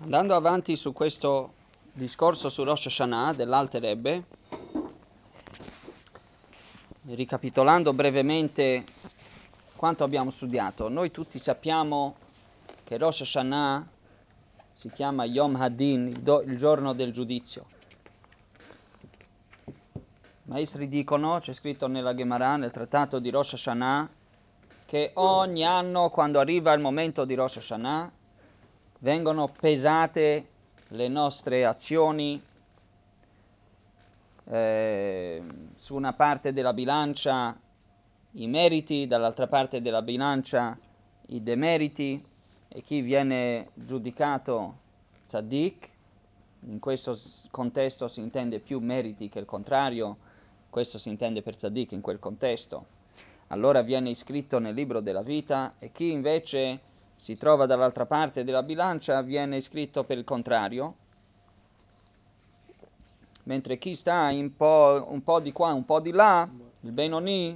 Andando avanti su questo discorso su Rosh Hashanah dell'Alter Rebbe, ricapitolando brevemente quanto abbiamo studiato, noi tutti sappiamo che Rosh Hashanah si chiama Yom Hadin, il giorno del giudizio. I maestri dicono, c'è scritto nella Gemara, nel trattato di Rosh Hashanah, che ogni anno quando arriva il momento di Rosh Hashanah vengono pesate le nostre azioni su una parte della bilancia i meriti, dall'altra parte della bilancia i demeriti, e chi viene giudicato tzaddik, in questo contesto si intende più meriti che il contrario, questo si intende per tzaddik in quel contesto, allora viene iscritto nel libro della vita, e chi invece si trova dall'altra parte della bilancia viene iscritto per il contrario, mentre chi sta un po' di qua, un po' di là, il Benoni,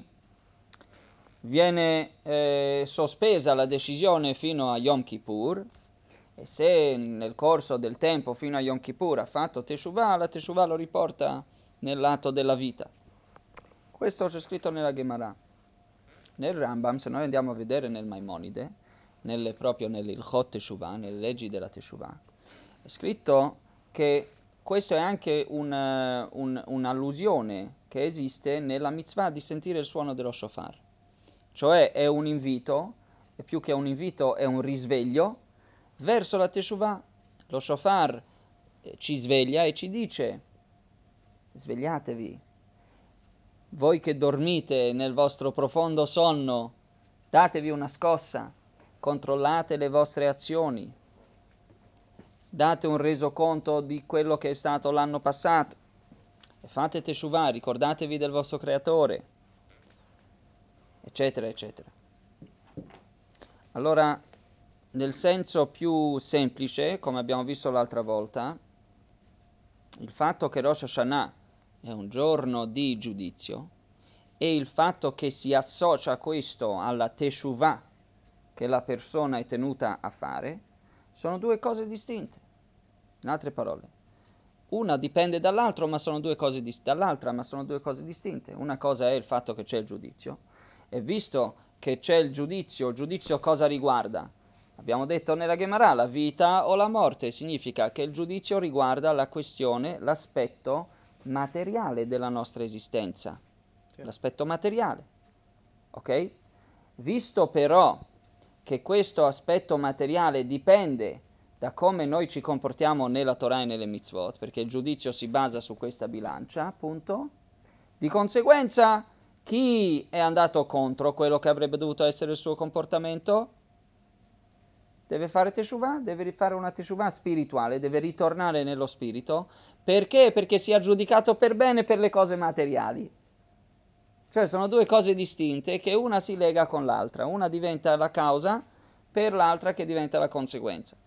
viene sospesa la decisione fino a Yom Kippur, e se nel corso del tempo fino a Yom Kippur ha fatto Teshuvah, la Teshuvah lo riporta nel lato della vita. Questo c'è scritto nella Gemara. Nel Rambam, se noi andiamo a vedere nel Maimonide, proprio nell'Ilchot Teshuvah, nelle leggi della Teshuvah, è scritto che questo è anche un'allusione che esiste nella mitzvah di sentire il suono dello shofar. Cioè è un invito, e più che un invito è un risveglio, verso la Teshuvah. Lo shofar ci sveglia e ci dice: svegliatevi, voi che dormite nel vostro profondo sonno, datevi una scossa, controllate le vostre azioni, date un resoconto di quello che è stato l'anno passato, e fate Teshuvah, ricordatevi del vostro creatore, eccetera, eccetera. Allora, nel senso più semplice, come abbiamo visto l'altra volta, il fatto che Rosh Hashanah è un giorno di giudizio e il fatto che si associa questo alla Teshuvah che la persona è tenuta a fare sono due cose distinte. In altre parole, una dipende dall'altra, ma sono due cose distinte. Una cosa è il fatto che c'è il giudizio, e visto che c'è il giudizio cosa riguarda? Abbiamo detto nella Gemara, la vita o la morte, significa che il giudizio riguarda la questione, l'aspetto materiale della nostra esistenza, l'aspetto materiale, ok? Visto però che questo aspetto materiale dipende da come noi ci comportiamo nella Torah e nelle mitzvot, perché il giudizio si basa su questa bilancia, appunto, di conseguenza chi è andato contro quello che avrebbe dovuto essere il suo comportamento deve fare Teshuvah, deve fare una Teshuvah spirituale, deve ritornare nello spirito. Perché? Perché si è giudicato per bene per le cose materiali. Cioè sono due cose distinte che una si lega con l'altra, una diventa la causa per l'altra che diventa la conseguenza.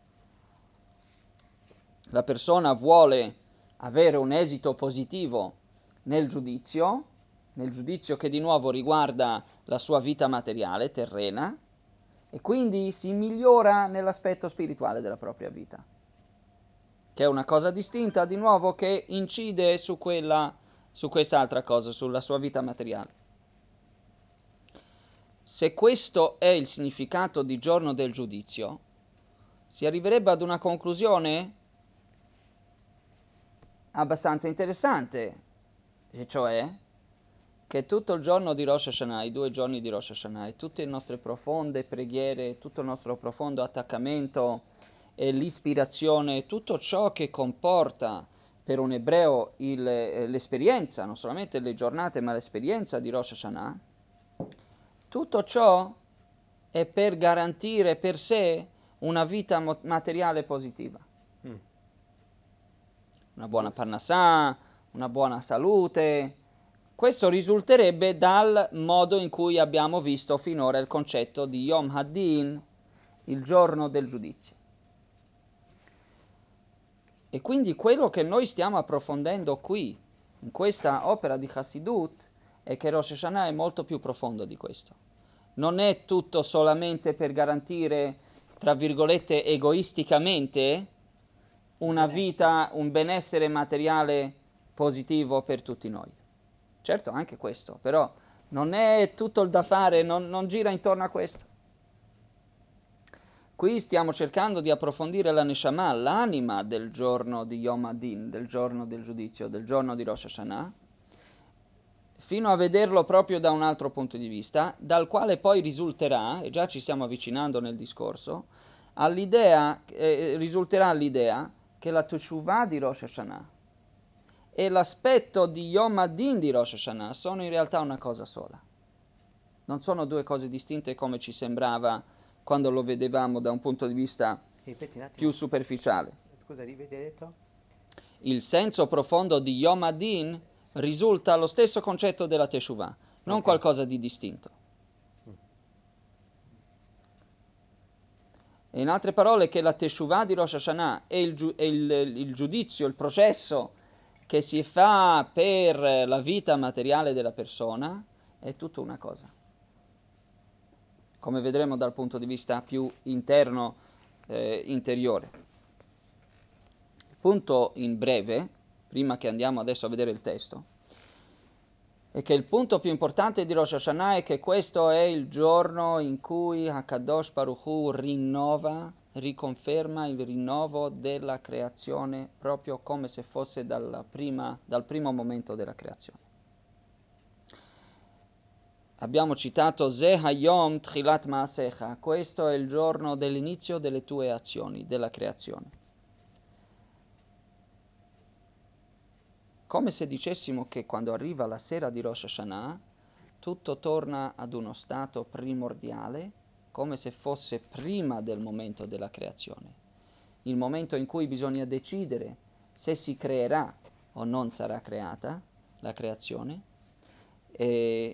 La persona vuole avere un esito positivo nel giudizio che di nuovo riguarda la sua vita materiale, terrena, e quindi si migliora nell'aspetto spirituale della propria vita, che è una cosa distinta, di nuovo, che incide su quest'altra cosa, sulla sua vita materiale. Se questo è il significato di giorno del giudizio, si arriverebbe ad una conclusione abbastanza interessante, e cioè che tutto il giorno di Rosh Hashanah, i 2 giorni di Rosh Hashanah, e tutte le nostre profonde preghiere, tutto il nostro profondo attaccamento e l'ispirazione, tutto ciò che comporta per un ebreo l'esperienza, non solamente le giornate, ma l'esperienza di Rosh Hashanah, tutto ciò è per garantire per sé una vita materiale positiva. Una buona parnassà, una buona salute. Questo risulterebbe dal modo in cui abbiamo visto finora il concetto di Yom Hadin, il giorno del giudizio. E quindi quello che noi stiamo approfondendo qui, in questa opera di Chassidut, è che Rosh Hashanah è molto più profondo di questo. Non è tutto solamente per garantire, tra virgolette, egoisticamente, una vita, un benessere materiale positivo per tutti noi. Certo, anche questo, però non è tutto il da fare, non gira intorno a questo. Qui stiamo cercando di approfondire la Neshama, l'anima del giorno di Yom Adin, del giorno del giudizio, del giorno di Rosh Hashanah, fino a vederlo proprio da un altro punto di vista, dal quale poi risulterà, e già ci stiamo avvicinando nel discorso, risulterà l'idea che la Teshuvah di Rosh Hashanah e l'aspetto di Yom Adin di Rosh Hashanah sono in realtà una cosa sola. Non sono due cose distinte come ci sembrava quando lo vedevamo da un punto di vista più superficiale. Scusa, rivedi, hai detto? Il senso profondo di Yom Adin risulta lo stesso concetto della Teshuvah, non qualcosa di distinto. E in altre parole, che la Teshuvah di Rosh Hashanah e il giudizio, il processo che si fa per la vita materiale della persona è tutta una cosa. Come vedremo dal punto di vista più interno, interiore. Il punto in breve, prima che andiamo adesso a vedere il testo, è che il punto più importante di Rosh Hashanah è che questo è il giorno in cui HaKadosh Baruch Hu riconferma il rinnovo della creazione proprio come se fosse dal primo momento della creazione. Abbiamo citato Ze Hayom Tchilat Maasecha, questo è il giorno dell'inizio delle tue azioni, della creazione. Come se dicessimo che quando arriva la sera di Rosh Hashanah, tutto torna ad uno stato primordiale, come se fosse prima del momento della creazione. Il momento in cui bisogna decidere se si creerà o non sarà creata la creazione. E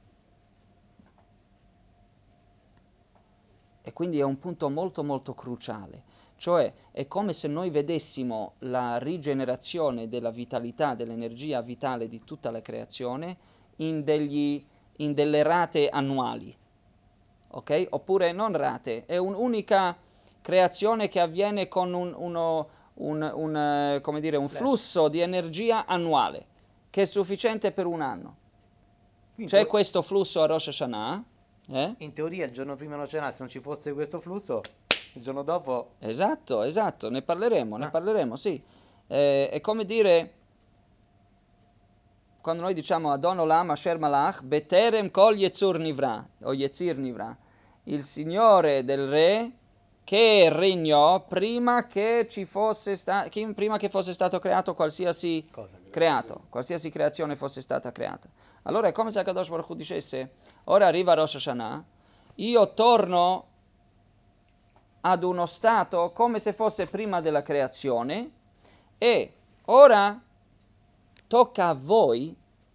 quindi è un punto molto molto cruciale, cioè è come se noi vedessimo la rigenerazione della vitalità, dell'energia vitale di tutta la creazione in delle rate annuali, ok? Oppure non rate, è un'unica creazione che avviene con un flusso di energia annuale, che è sufficiente per un anno. C'è questo flusso a Rosh Hashanah. In teoria il giorno prima Rosh Hashanah, se non ci fosse questo flusso, il giorno dopo... Esatto, ne parleremo, sì. È come dire, quando noi diciamo Adon Olam Asher Malach, Beterem Kol Yetzur Nivra, o Yetzir Nivra, il Signore del Re che regnò prima che fosse stato creato qualsiasi creazione fosse stata creata. Allora è come se Akadosh Baruch Hu dicesse, ora arriva Rosh Hashanah, io torno ad uno stato come se fosse prima della creazione e ora tocca a voi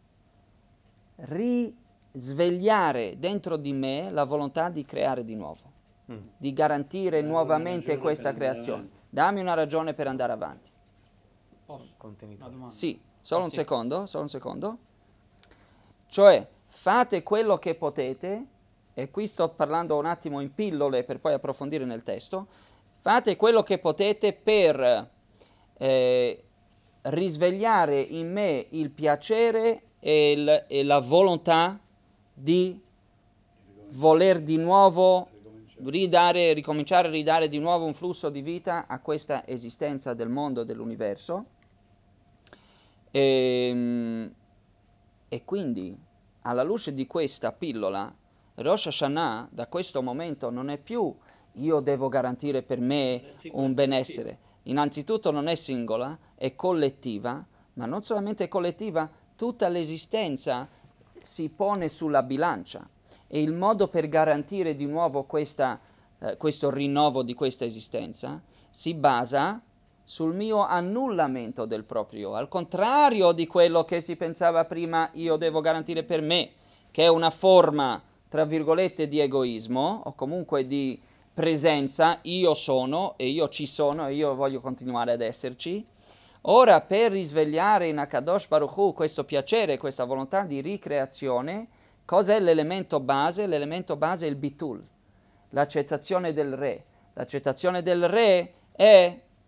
risvegliare dentro di me la volontà di creare di nuovo, di garantire nuovamente questa creazione. Dammi una ragione per andare avanti. Posso? Sì, solo un secondo. Cioè, fate quello che potete, e qui sto parlando un attimo in pillole per poi approfondire nel testo, fate quello che potete per risvegliare in me il piacere e la volontà di voler di nuovo ricominciare a ridare di nuovo un flusso di vita a questa esistenza del mondo, dell'universo. E quindi, alla luce di questa pillola, Rosh Hashanah da questo momento non è più io devo garantire per me un benessere. Innanzitutto non è singola, è collettiva, ma non solamente collettiva, tutta l'esistenza si pone sulla bilancia e il modo per garantire di nuovo questo rinnovo di questa esistenza si basa sul mio annullamento del proprio io, al contrario di quello che si pensava prima io devo garantire per me, che è una forma, tra virgolette, di egoismo o comunque di presenza, io sono e io ci sono e io voglio continuare ad esserci. Ora, per risvegliare in HaKadosh Baruch Hu questo piacere, questa volontà di ricreazione, cos'è l'elemento base? L'elemento base è il bitul, l'accettazione del re. L'accettazione del re è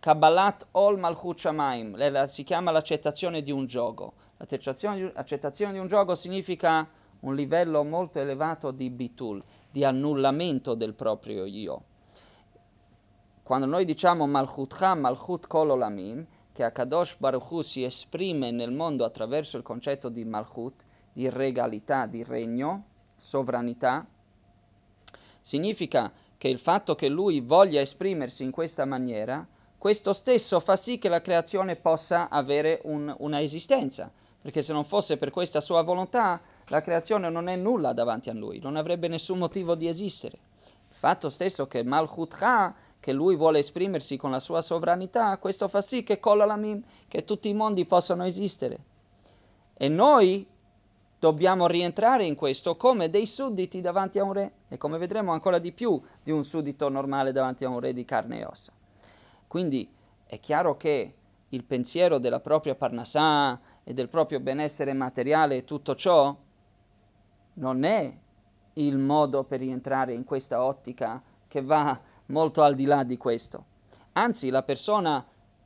Kabbalat Ol Malchut Shamayim, si chiama l'accettazione di un giogo. L'accettazione di un giogo significa un livello molto elevato di bitul, di annullamento del proprio io. Quando noi diciamo Malchutcha, Malchut Kol Olamim, che Akadosh Baruch Hu si esprime nel mondo attraverso il concetto di Malchut, di regalità, di regno, sovranità, significa che il fatto che lui voglia esprimersi in questa maniera, questo stesso fa sì che la creazione possa avere una esistenza, perché se non fosse per questa sua volontà, la creazione non è nulla davanti a lui, non avrebbe nessun motivo di esistere. Il fatto stesso che Malchutcha, che lui vuole esprimersi con la sua sovranità, questo fa sì che Kol Olamim, che tutti i mondi possano esistere. E noi dobbiamo rientrare in questo come dei sudditi davanti a un re, e come vedremo ancora di più di un suddito normale davanti a un re di carne e ossa. Quindi è chiaro che il pensiero della propria parnassà e del proprio benessere materiale e tutto ciò non è il modo per rientrare in questa ottica che va molto al di là di questo. Anzi, la persona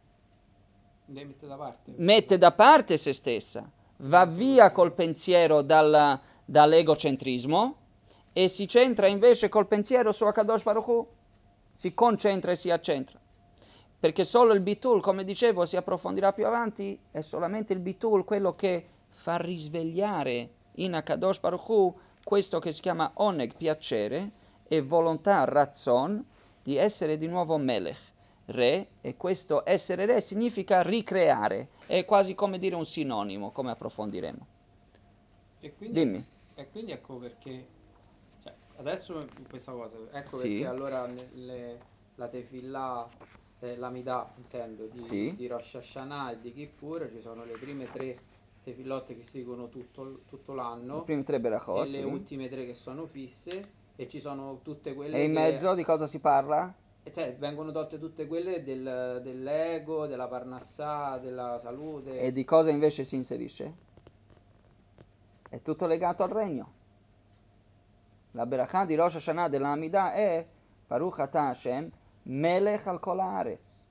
mette da parte se stessa, va via col pensiero dall'egocentrismo e si centra invece col pensiero su Akadosh Baruch Hu, si concentra e si accentra. Perché solo il bitul, come dicevo, si approfondirà più avanti, è solamente il bitul quello che fa risvegliare in Akadosh Baruch Hu questo che si chiama oneg, piacere, e volontà, razzon, di essere di nuovo melech, re, e questo essere re significa ricreare, è quasi come dire un sinonimo, come approfondiremo. E quindi, Dimmi. E quindi ecco perché, cioè, adesso questa cosa, ecco Sì. perché allora la tefillah, l'amidà intendo, Sì. di Rosh Hashanah e di Kippur, ci sono le prime 3 tefillotte che si dicono tutto l'anno, Le prime 3 e berachot, le sì. ultime 3 che sono fisse, e ci sono tutte quelle E in che... mezzo di cosa si parla? Cioè, vengono tolte tutte quelle dell'ego, della parnassà, della salute. E di cosa invece si inserisce? È tutto legato al regno. La berachà di Rosh Hashanah dell'Amida è Baruch Atah Hashem Melech al Kol Haaretz.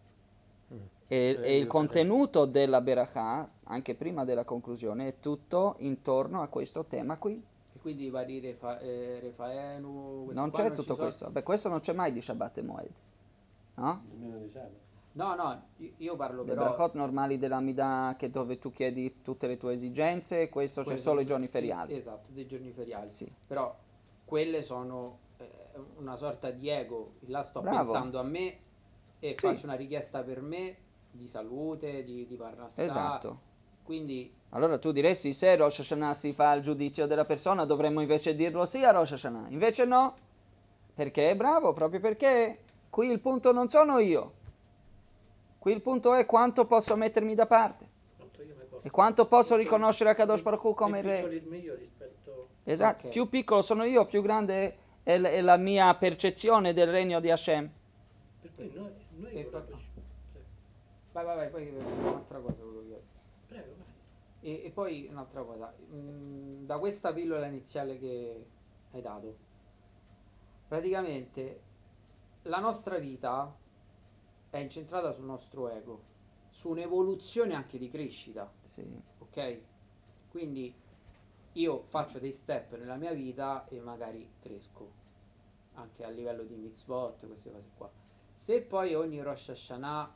E il contenuto della berachà, anche prima della conclusione, è tutto intorno a questo tema qui. E quindi i vari Refaenu, Non c'è tutto questo. Beh, questo non c'è mai di Shabbat e Moed. No? Nemmeno di Shabbat. No, io parlo Le però... berachot normali dell'Amida, che dove tu chiedi tutte le tue esigenze, questo c'è solo i giorni feriali. Esatto, dei giorni feriali. Sì. Però quelle sono una sorta di ego. Là sto Bravo. pensando a me e Sì. faccio una richiesta per me di salute, di parnassà. Esatto. Quindi Allora tu diresti, se Rosh Hashanah si fa il giudizio della persona, dovremmo invece dirlo sì a Rosh Hashanah. Invece no. Perché? Bravo, proprio perché qui il punto non sono io. Qui il punto è quanto posso mettermi da parte. E quanto posso riconoscere a Kadosh Baruch Hu come re. Il meglio rispetto... Esatto, Okay. più piccolo sono io, più grande è la mia percezione del regno di Hashem. Per cui noi E vorremmo... vai, poi un'altra cosa volevo chiedere. Prego, vai. E poi un'altra cosa, da questa pillola iniziale che hai dato, praticamente la nostra vita è incentrata sul nostro ego, su un'evoluzione anche di crescita, Sì. ok? Quindi io faccio dei step nella mia vita e magari cresco, anche a livello di mitzvot, queste cose qua. Se poi ogni Rosh Hashanah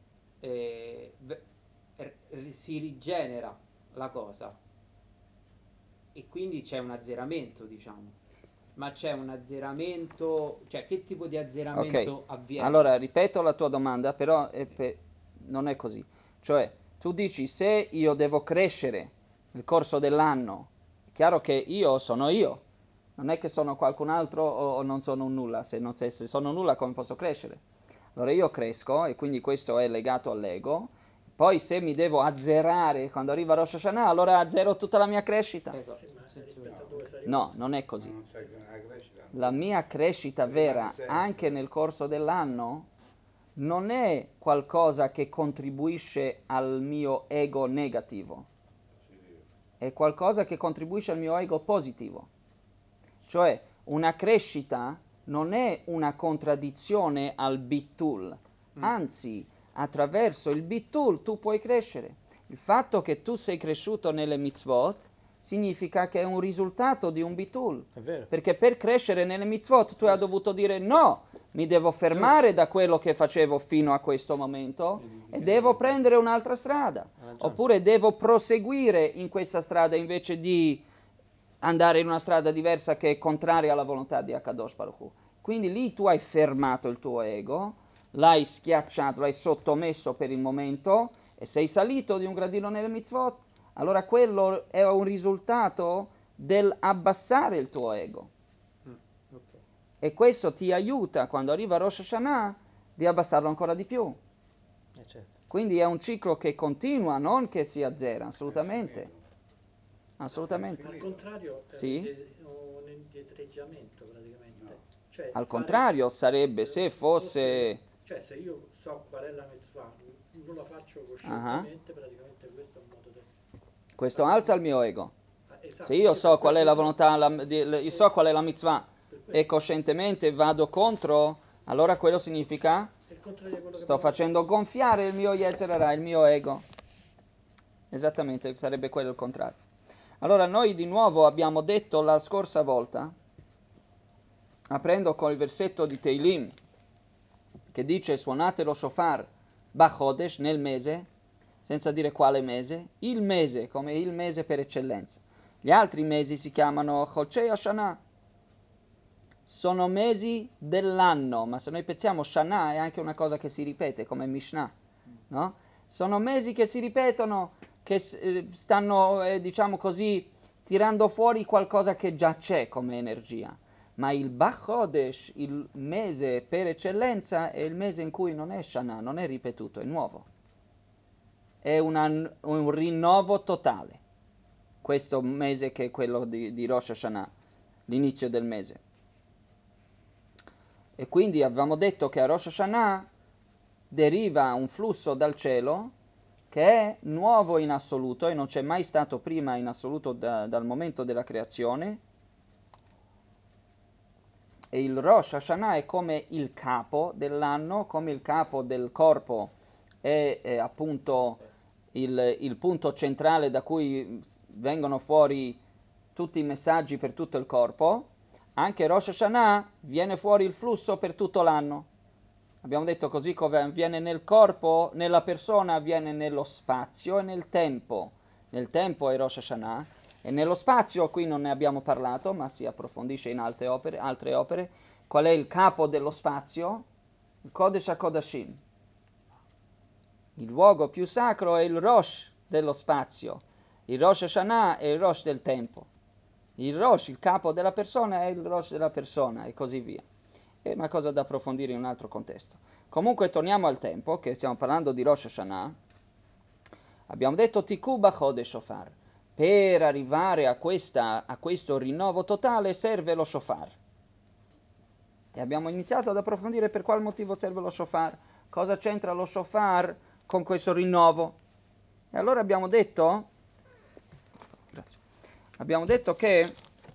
si rigenera la cosa e quindi c'è un azzeramento, diciamo, ma c'è un azzeramento, cioè che tipo di azzeramento Ok, avviene? allora ripeto la tua domanda, però non è così. Cioè, tu dici, se io devo crescere nel corso dell'anno, è chiaro che io sono io, non è che sono qualcun altro o non sono un nulla, se sono nulla come posso crescere? Allora io cresco e quindi questo è legato all'ego, poi se mi devo azzerare quando arriva Rosh Hashanah, allora azzero tutta la mia crescita. Esatto. Sì, ma rispetto a dove sei No, non è così. Non sai che la crescita. La mia crescita vera, anche nel corso dell'anno, non è qualcosa che contribuisce al mio ego negativo, è qualcosa che contribuisce al mio ego positivo. Cioè, una crescita non è una contraddizione al bitul, Anzi, attraverso il bitul tu puoi crescere. Il fatto che tu sei cresciuto nelle mitzvot significa che è un risultato di un bitul. È vero. Perché per crescere nelle mitzvot tu hai dovuto dire no, mi devo fermare da quello che facevo fino a questo momento e devo prendere un'altra strada. Oppure devo proseguire in questa strada invece di andare in una strada diversa che è contraria alla volontà di Akadosh Baruch Hu. Quindi lì tu hai fermato il tuo ego, l'hai schiacciato, l'hai sottomesso per il momento e sei salito di un gradino nelle mitzvot. Allora quello è un risultato del abbassare il tuo ego. Ok. E questo ti aiuta quando arriva Rosh Hashanah di abbassarlo ancora di più. Certo. Quindi è un ciclo che continua, non che si azzera, assolutamente. Assolutamente. Al contrario, è Sì. un indietreggiamento praticamente. Cioè, Al contrario, sarebbe se fosse... Cioè, se io so qual è la mitzvah, non la faccio coscientemente, praticamente questo è un modo di... Questo alza il mio ego. Esatto, Se io sì, so per qual è la questo- volontà, io so qual è la mitzvah per questo- e coscientemente vado contro, allora quello significa è il contrario di quello che sto abbiamo facendo gonfiare il mio Yetzer Hara, il mio ego. Esattamente, sarebbe quello il contrario. Allora noi di nuovo abbiamo detto la scorsa volta, aprendo col versetto di Teilim, che dice suonate lo shofar Bachodesh nel mese, senza dire quale mese, il mese, come il mese per eccellenza. Gli altri mesi si chiamano Chodshei Hashanah, sono mesi dell'anno, ma se noi pensiamo Shana è anche una cosa che si ripete, come Mishnah, no? Sono mesi che si ripetono, che stanno, diciamo così, tirando fuori qualcosa che già c'è come energia. Ma il Bachodesh, il mese per eccellenza, è il mese in cui non è Shana, non è ripetuto, è nuovo. È un rinnovo totale. Questo mese che è quello di Rosh Hashanah, l'inizio del mese. E quindi avevamo detto che a Rosh Hashanah deriva un flusso dal cielo che è nuovo in assoluto e non c'è mai stato prima in assoluto dal momento della creazione. E il Rosh Hashanah è come il capo dell'anno, come il capo del corpo è appunto il punto centrale da cui vengono fuori tutti i messaggi per tutto il corpo. Anche Rosh Hashanah viene fuori il flusso per tutto l'anno. Abbiamo detto così come avviene nel corpo, nella persona avviene nello spazio e nel tempo. Nel tempo è Rosh Hashanah e nello spazio qui non ne abbiamo parlato, ma si approfondisce in altre opere. Qual è il capo dello spazio? Il Kodesh HaKodashim. Il luogo più sacro è il Rosh dello spazio. Il Rosh Hashanah è il Rosh del tempo. Il Rosh, il capo della persona, è il Rosh della persona e così via. È una cosa da approfondire in un altro contesto. Comunque torniamo al tempo, che stiamo parlando di Rosh Hashanah. Abbiamo detto Tikuba Chodesh Shofar. Per arrivare a questo rinnovo totale serve lo shofar. E abbiamo iniziato ad approfondire per quale motivo serve lo shofar. Cosa c'entra lo shofar con questo rinnovo? E allora abbiamo detto che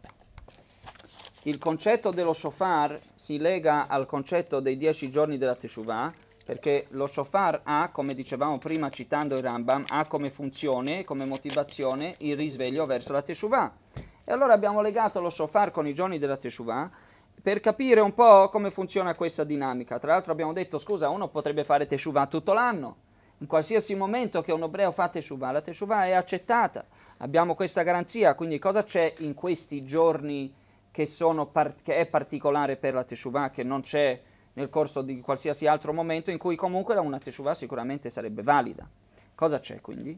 il concetto dello shofar si lega al concetto dei 10 giorni della Teshuvah, perché lo shofar ha, come dicevamo prima citando il Rambam, ha come funzione, come motivazione il risveglio verso la Teshuvah. E allora abbiamo legato lo shofar con i giorni della Teshuvah per capire un po' come funziona questa dinamica. Tra l'altro abbiamo detto, scusa, uno potrebbe fare Teshuvah tutto l'anno. In qualsiasi momento che un ebreo fa Teshuvah, la Teshuvah è accettata. Abbiamo questa garanzia, quindi cosa c'è in questi giorni che è particolare per la Teshuvah, che non c'è nel corso di qualsiasi altro momento in cui comunque una Teshuvah sicuramente sarebbe valida? Cosa c'è quindi?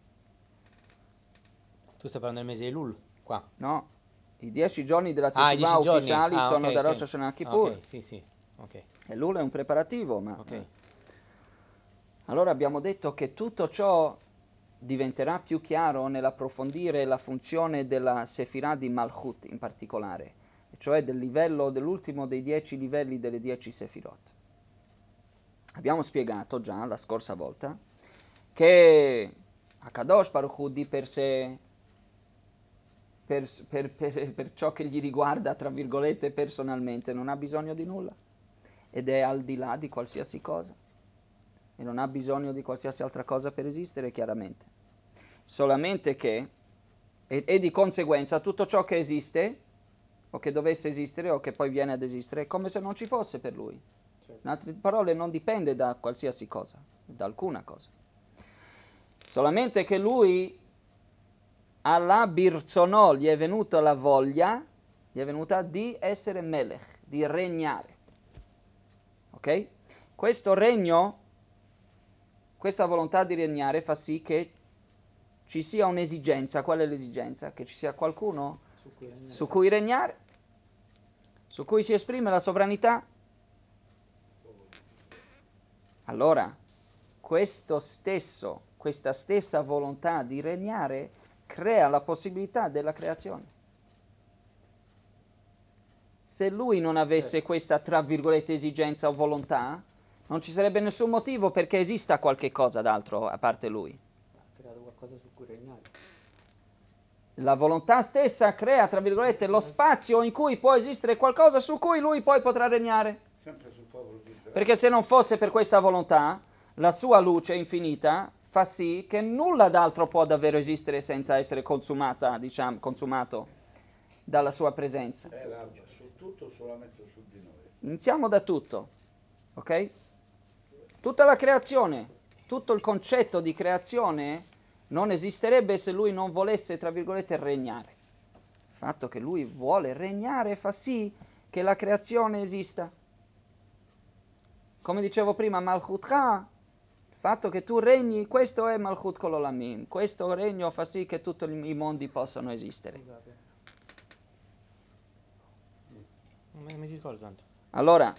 Tu stai parlando del mese Elul, qua. No, i 10 giorni della Ah, i 10 Teshuvah giorni. ufficiali sono Ok, da ok. Rosh Hashanah a Kippur. Ok, sì, sì. Ok, E l'Ula è un preparativo, ma... ok. Allora abbiamo detto che tutto ciò diventerà più chiaro nell'approfondire la funzione della Sefirah di Malchut in particolare, cioè del livello dell'ultimo dei 10 livelli delle 10 Sefirot. Abbiamo spiegato già la scorsa volta che Akadosh Baruch Hu di per sé, per ciò che gli riguarda, tra virgolette, personalmente, non ha bisogno di nulla ed è al di là di qualsiasi cosa. e non ha bisogno di qualsiasi altra cosa per esistere, chiaramente. Solamente che, e di conseguenza, tutto ciò che esiste, o che dovesse esistere, o che poi viene ad esistere, è come se non ci fosse per lui. In altre parole, non dipende da qualsiasi cosa, da alcuna cosa. Solamente che lui, alla birzonò, gli è venuta la voglia, gli è venuta di essere melech, di regnare. Ok? Questo regno, questa volontà di regnare fa sì che ci sia un'esigenza. Qual è l'esigenza? Che ci sia qualcuno su cui regnare, su cui si esprime la sovranità. Allora, questa stessa volontà di regnare crea la possibilità della creazione. Se lui non avesse questa, tra virgolette, esigenza o volontà, non ci sarebbe nessun motivo perché esista qualche cosa d'altro a parte lui. Ha creato qualcosa su cui regnare. La volontà stessa crea, tra virgolette, lo spazio in cui può esistere qualcosa su cui lui poi potrà regnare. Sempre sul popolo di Israele. Perché se non fosse per questa volontà, la sua luce infinita fa sì che nulla d'altro può davvero esistere senza essere consumato dalla sua presenza. L'alba, su tutto, solamente su di noi. Iniziamo da tutto, ok? Tutta la creazione, tutto il concetto di creazione non esisterebbe se lui non volesse, tra virgolette, regnare. Il fatto che lui vuole regnare fa sì che la creazione esista. Come dicevo prima, Malchutcha, il fatto che tu regni, questo è Malchut Kol Olamim. Questo regno fa sì che tutti i mondi possano esistere. Non mi ricordo tanto. Allora,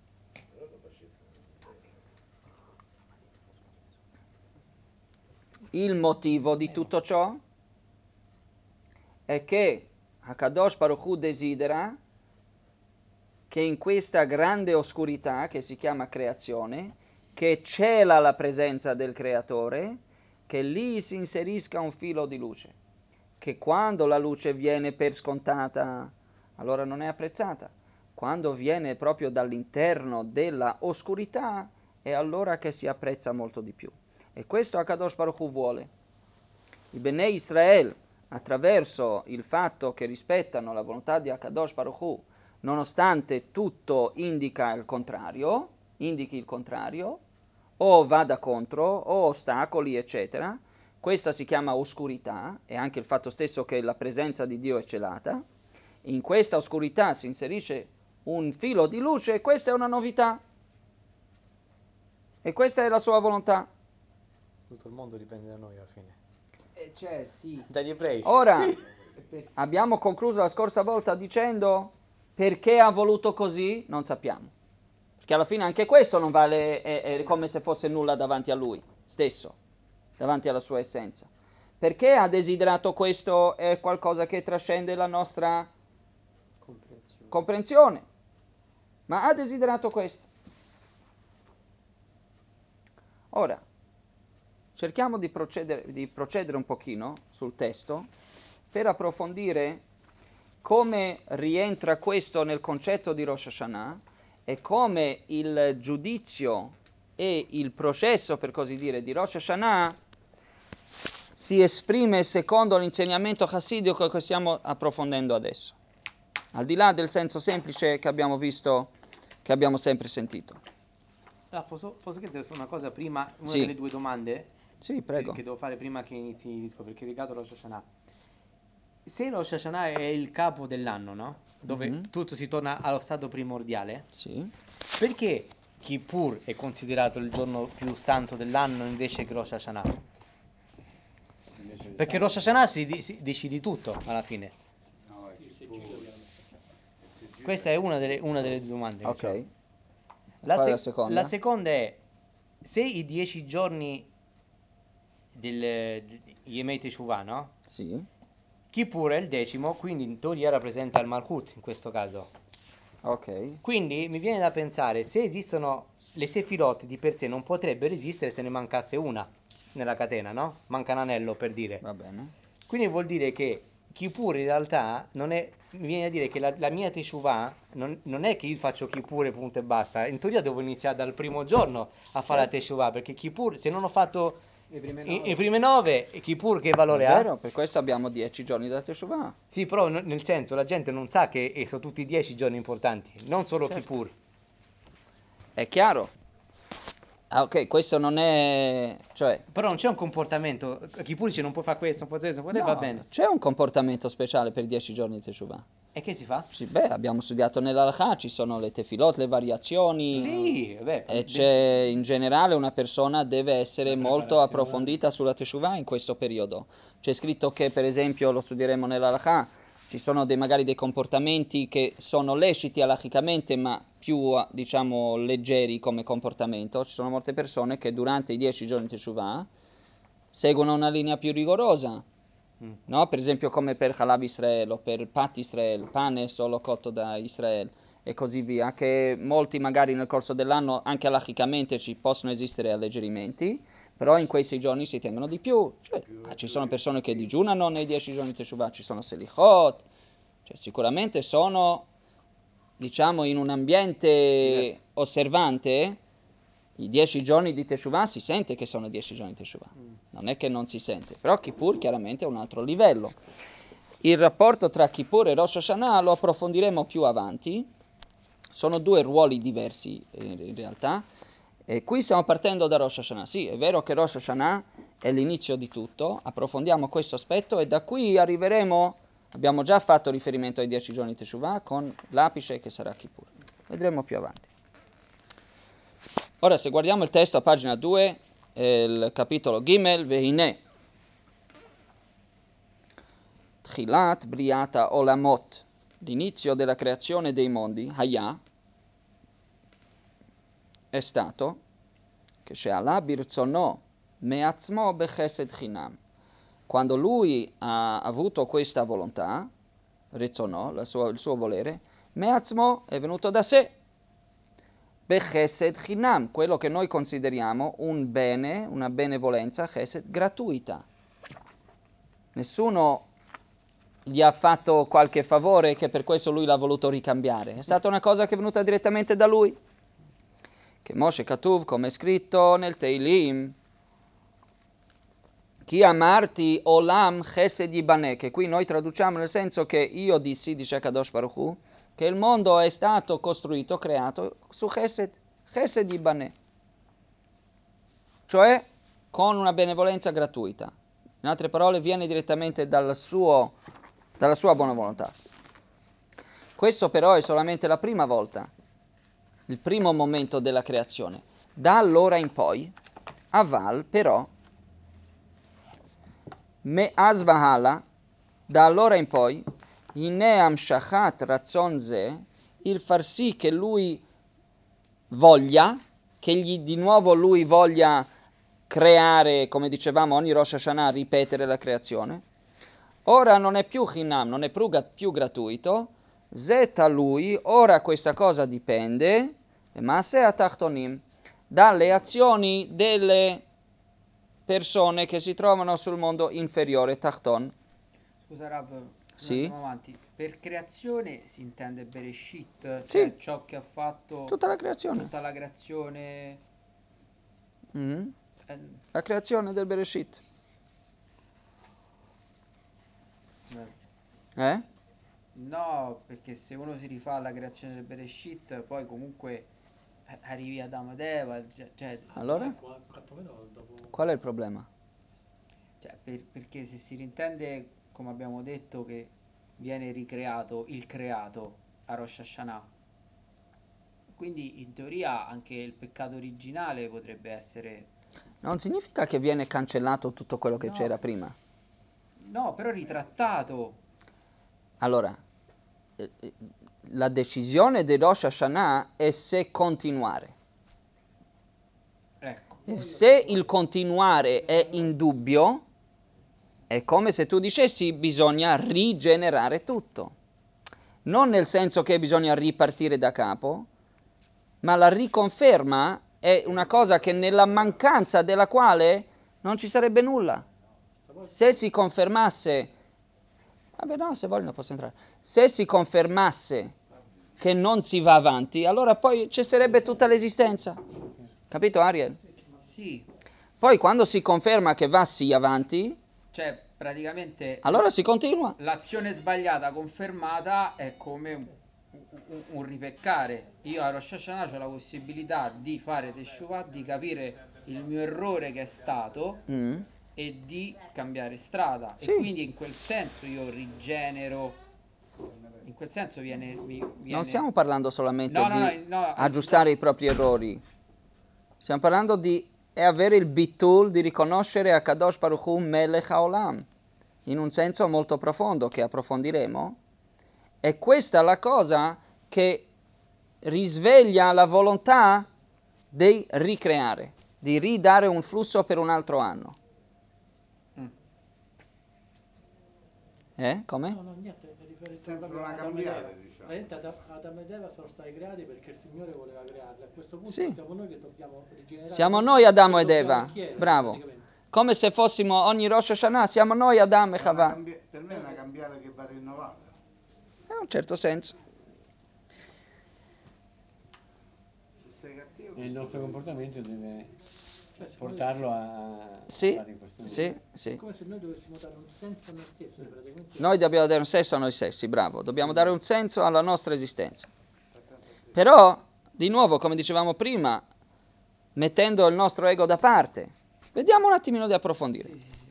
il motivo di tutto ciò è che Hakadosh Baruch Hu desidera che in questa grande oscurità che si chiama creazione, che cela la presenza del creatore, che lì si inserisca un filo di luce, che quando la luce viene per scontata, allora non è apprezzata. Quando viene proprio dall'interno della oscurità, è allora che si apprezza molto di più. E questo Hakadosh Baruch Hu vuole. I Bnei Israel, attraverso il fatto che rispettano la volontà di Hakadosh Baruch Hu, nonostante tutto indichi il contrario, o vada contro, o ostacoli, eccetera, questa si chiama oscurità, e anche il fatto stesso che la presenza di Dio è celata. In questa oscurità si inserisce un filo di luce, e questa è una novità. E questa è la sua volontà. Tutto il mondo dipende da noi alla fine. Cioè, sì. Dagli ebrei. Ora, Per- abbiamo concluso la scorsa volta dicendo perché ha voluto così, non sappiamo. Perché alla fine anche questo non vale, è come se fosse nulla davanti a lui stesso, davanti alla sua essenza. Perché ha desiderato questo è qualcosa che trascende la nostra comprensione. Ma ha desiderato questo. Ora, cerchiamo di procedere un pochino sul testo per approfondire come rientra questo nel concetto di Rosh Hashanah e come il giudizio e il processo, per così dire, di Rosh Hashanah si esprime secondo l'insegnamento chassidico che stiamo approfondendo adesso, al di là del senso semplice che abbiamo visto, che abbiamo sempre sentito. Allora, posso chiedere una cosa prima, una Sì. delle due domande Sì, prego. che devo fare prima che inizi il disco, perché riguardo Rosh Hashanah. Se Rosh Hashanah è il capo dell'anno, no? Dove tutto si torna allo stato primordiale, Sì. perché Kippur è considerato il giorno più santo dell'anno invece che Rosh Hashanah? Perché Rosh Hashanah si decidi tutto alla fine. No, è Kippur. Questa è una delle domande. Ok. Che ho. Qual è la seconda? La seconda è, se i 10 giorni del Yemei Teshuvah, no? Sì. Kippur è il 10º, quindi in teoria rappresenta il Malchut in questo caso. Ok. Quindi mi viene da pensare, se esistono le Sefirot di per sé non potrebbero esistere se ne mancasse una nella catena, no? Manca un anello per dire. Va bene. Quindi vuol dire che Kippur in realtà non è, mi viene a dire che la mia Teshuvah non è che io faccio Kippur e punto e basta. In teoria devo iniziare dal primo giorno a fare la Teshuvah, perché Kippur, se non ho fatto Le prime i 9. prime 9, Kippur che È valore ha? vero, per questo abbiamo 10 giorni da Teshuvah. Sì, però nel senso la gente non sa che sono tutti 10 giorni importanti, non solo Certo. Kippur. È chiaro? Ah, ok, questo non è... cioè... Però non c'è un comportamento, Kippur dice non puoi fare questo, non puoi questo, non puoi va bene. c'è un comportamento speciale per i 10 giorni di Teshuvah. E che si fa? Sì, beh, abbiamo studiato nell'Halakha, ci sono le tefilot, le variazioni, Sì, vabbè, e c'è in generale una persona deve essere La molto preparazione. approfondita sulla Teshuvah in questo periodo. C'è scritto che, per esempio, lo studieremo nell'Halakha, ci sono magari dei comportamenti che sono leciti halachicamente, ma più, diciamo, leggeri come comportamento. Ci sono molte persone che durante i 10 giorni di Teshuvah seguono una linea più rigorosa. No? Per esempio come per Halav Israel o per Pat Israel, pane solo cotto da Israel e così via, che molti magari nel corso dell'anno anche halachicamente ci possono esistere alleggerimenti, però in quei 6 giorni si tengono di più. Cioè, ci sono persone che digiunano nei 10 giorni di Teshuvah, ci sono selichot, cioè sicuramente sono, diciamo, in un ambiente osservante. I 10 giorni di Teshuvah si sente che sono 10 giorni di Teshuvah, non è che non si sente, però Kippur chiaramente è un altro livello. Il rapporto tra Kippur e Rosh Hashanah lo approfondiremo più avanti, sono due ruoli diversi in realtà, e qui stiamo partendo da Rosh Hashanah. Sì, è vero che Rosh Hashanah è l'inizio di tutto, approfondiamo questo aspetto e da qui arriveremo, abbiamo già fatto riferimento ai 10 giorni di Teshuvah con l'apice che sarà Kippur, vedremo più avanti. Ora, se guardiamo il testo a pagina 2, il capitolo Gimel, Vehine, Tchilat Briata Olamot, l'inizio della creazione dei mondi, Hayah, è stato che She'ala Birzono Me'atzmo Bechesed Chinam, quando lui ha avuto questa volontà, Rezonò, il suo volere, Me'atzmo è venuto da sé, Bechesed Chinam, quello che noi consideriamo un bene, una benevolenza, Chesed, gratuita. Nessuno gli ha fatto qualche favore che per questo lui l'ha voluto ricambiare. È stata una cosa che è venuta direttamente da lui. Che Moshe Katuv, come è scritto nel Teilim, Chi amarti olam chesed yibane, che qui noi traduciamo nel senso che io dissi, dice Kadosh Baruch Hu, che il mondo è stato costruito, creato su chesed yibane, cioè con una benevolenza gratuita. In altre parole, viene direttamente dalla sua buona volontà. Questo però è solamente la prima volta, il primo momento della creazione. Da allora in poi, Aval però, Me'az Vahala, da allora in poi, Ineam Shachat Razzon Ze, il far sì che lui voglia, che di nuovo lui voglia creare, come dicevamo ogni Rosh Hashanah, ripetere la creazione, ora non è più Hinam, non è più gratuito, Zeta lui, ora questa cosa dipende, ma se a Tachtonim, dalle azioni delle persone che si trovano sul mondo inferiore, Tachton. Scusa Rab, Sì? andiamo avanti. Per creazione si intende Bereshit, Sì. cioè ciò che ha fatto Tutta la creazione. tutta la creazione. La creazione del Bereshit. No, perché se uno si rifà alla creazione del Bereshit, poi comunque arrivi ad Adamo ed Eva, cioè, Allora? Qual è il problema? cioè, perché se si rintende, come abbiamo detto, che viene ricreato il creato a Rosh Hashanah, quindi in teoria anche il peccato originale potrebbe essere... Non significa che viene cancellato tutto quello che No. c'era prima. No, però ritrattato. Allora, la decisione di Rosh Hashanah è se continuare. Ecco. E se il continuare è in dubbio, è come se tu dicessi bisogna rigenerare tutto. Non nel senso che bisogna ripartire da capo, ma la riconferma è una cosa che nella mancanza della quale non ci sarebbe nulla. Se si confermasse Vabbè, no, se vogliono posso entrare. Se si confermasse che non si va avanti, allora poi cesserebbe tutta l'esistenza. Capito, Ariel? Sì, Poi quando si conferma che va sì avanti, cioè praticamente allora si continua. l'azione sbagliata confermata è come un ripeccare. Io a Rosh Hashanah ho la possibilità di fare teshuvah, di capire il mio errore che è stato Mm. e di cambiare strada. Sì. E quindi in quel senso io rigenero, in quel senso viene... Non stiamo parlando solamente No, no, di no, no, aggiustare no. i propri errori. Stiamo parlando di avere il bitul, di riconoscere Akadosh Baruch Hu Melech Haolam, in un senso molto profondo che approfondiremo. E questa è la cosa che risveglia la volontà di ricreare, di ridare un flusso per un altro anno. Come? No, niente, è riferito Sempre proprio una ad Adam ed Eva. cambiale, diciamo. Praticamente Adam ed Eva sono stati creati perché il Signore voleva crearli. A questo punto Sì. siamo noi che dobbiamo rigenerare. Siamo noi Adamo ed dobbiamo Eva, chiedere, bravo. praticamente. Come se fossimo ogni Rosh Hashanah, siamo noi Adam e Chava. Per me è una cambiale che va rinnovata. In un certo senso. Se sei cattivo... E il nostro comportamento deve Cioè, se portarlo a Sì, fare in questo modo. sì, È sì. come se noi dovessimo dare un senso a noi stessi, praticamente. Noi dobbiamo dare un senso a noi stessi, bravo. Dobbiamo dare un senso alla nostra esistenza. Però, di nuovo, come dicevamo prima, mettendo il nostro ego da parte, vediamo un attimino di approfondire.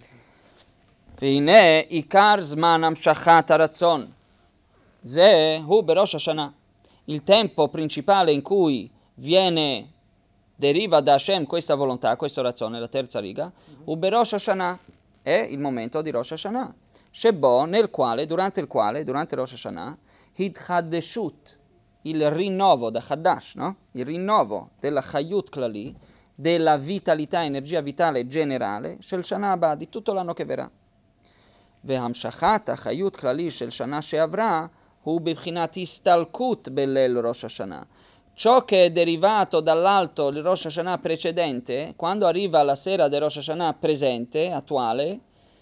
והנה עיקר זמן המשכת הרצון. זה הוא בראש השנה. Il tempo principale in cui deriva da Hashem questa volontà, questa orazione, la terza riga, הוא בראש השנה, è il momento di Rosh Hashanah. שבו, durante Rosh Hashanah, התחדשות, il rinnovo da Hadash, no? Il rinnovo della Chayut Klali, della vitalità, energia vitale generale, של שנה הבאה, di tutto l'anno che verrà. והמשכת החיות כללי של שנה שעברה הוא בבחינת הסתלקות בליל ראש השנה. Ciò che è derivato dall'alto del Rosh Hashanah precedente, quando arriva la sera del Rosh Hashanah presente, attuale,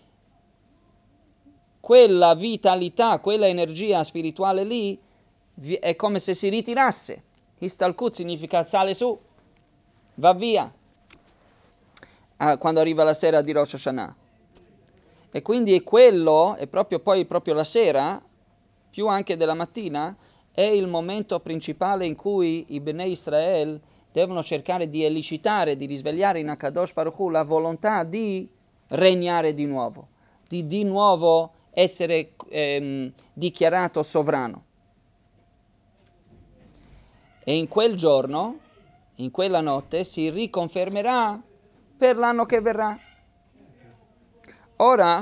quella vitalità, quella energia spirituale lì è come se si ritirasse. Istalkut significa sale su, va via, quando arriva la sera di Rosh Hashanah. E quindi è proprio la sera, più anche della mattina, è il momento principale in cui i Bnei Israel devono cercare di elicitare, di risvegliare in Akadosh Baruch Hu la volontà di regnare di nuovo, di nuovo essere dichiarato sovrano. E in quel giorno, in quella notte, si riconfermerà per l'anno che verrà. Ora,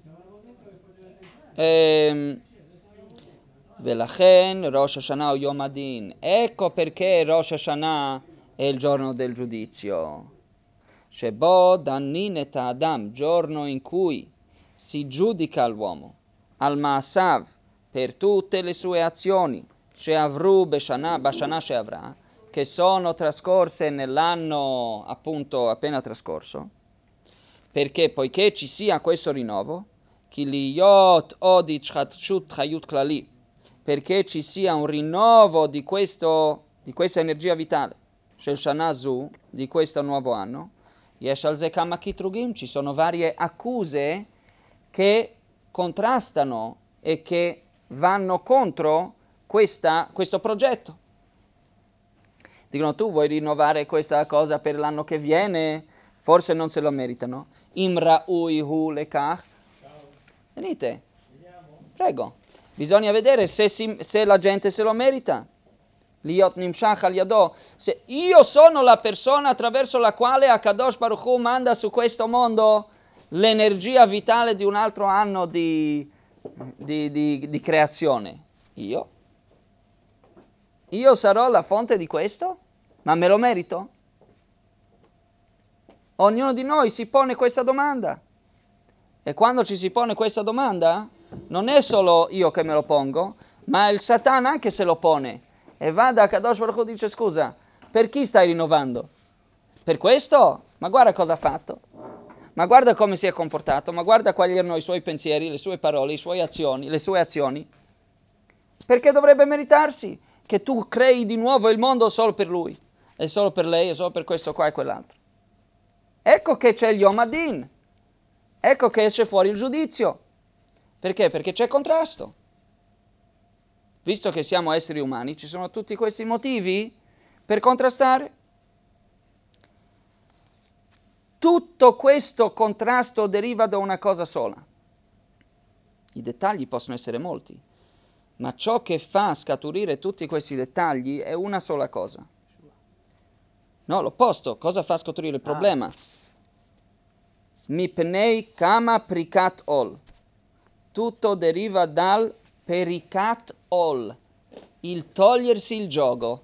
Velachen Rosh Hashanah o Yom Adin. Ecco perché Rosh Hashanah è il giorno del giudizio. Shebo Danin et Adam, giorno in cui si giudica l'uomo, al Maasav, per tutte le sue azioni, Sheavru Bashana Sheavra, che sono trascorse nell'anno appunto appena trascorso. Perché poiché ci sia questo rinnovo, Kiliyot Odit Chatshut Chayut Klali, perché ci sia un rinnovo di questa energia vitale, Shel Shana Zu, di questo nuovo anno, Yesh al ze kama kitrugim, ci sono varie accuse che contrastano e che vanno contro questo progetto. Dicono, tu vuoi rinnovare questa cosa per l'anno che viene? Forse non se lo meritano. Imra'ui hu lekach. Venite, prego. Bisogna vedere se la gente se lo merita. Liot nimshach al yado. Se io sono la persona attraverso la quale Akadosh Baruch Hu manda su questo mondo l'energia vitale di un altro anno di creazione. Io sarò la fonte di questo? Ma me lo merito? Ognuno di noi si pone questa domanda. E quando ci si pone questa domanda, non è solo io che me lo pongo, ma il Satan anche se lo pone. E va da Kadosh Baruch Hu e dice, scusa, per chi stai rinnovando? Per questo? Ma guarda cosa ha fatto. ma guarda come si è comportato, ma guarda quali erano i suoi pensieri, le sue parole, le sue azioni. Perché dovrebbe meritarsi che tu crei di nuovo il mondo solo per lui, e solo per lei, e solo per questo qua e quell'altro. Ecco che c'è il Yom Hadin, ecco che esce fuori il giudizio. Perché? Perché c'è contrasto. Visto che siamo esseri umani, ci sono tutti questi motivi per contrastare. Tutto questo contrasto deriva da una cosa sola. I dettagli possono essere molti, ma ciò che fa scaturire tutti questi dettagli è una sola cosa. No, l'opposto. Cosa fa scaturire il problema? Mipnei kama prikat ol. Tutto deriva dal perikat ol, il togliersi il giogo.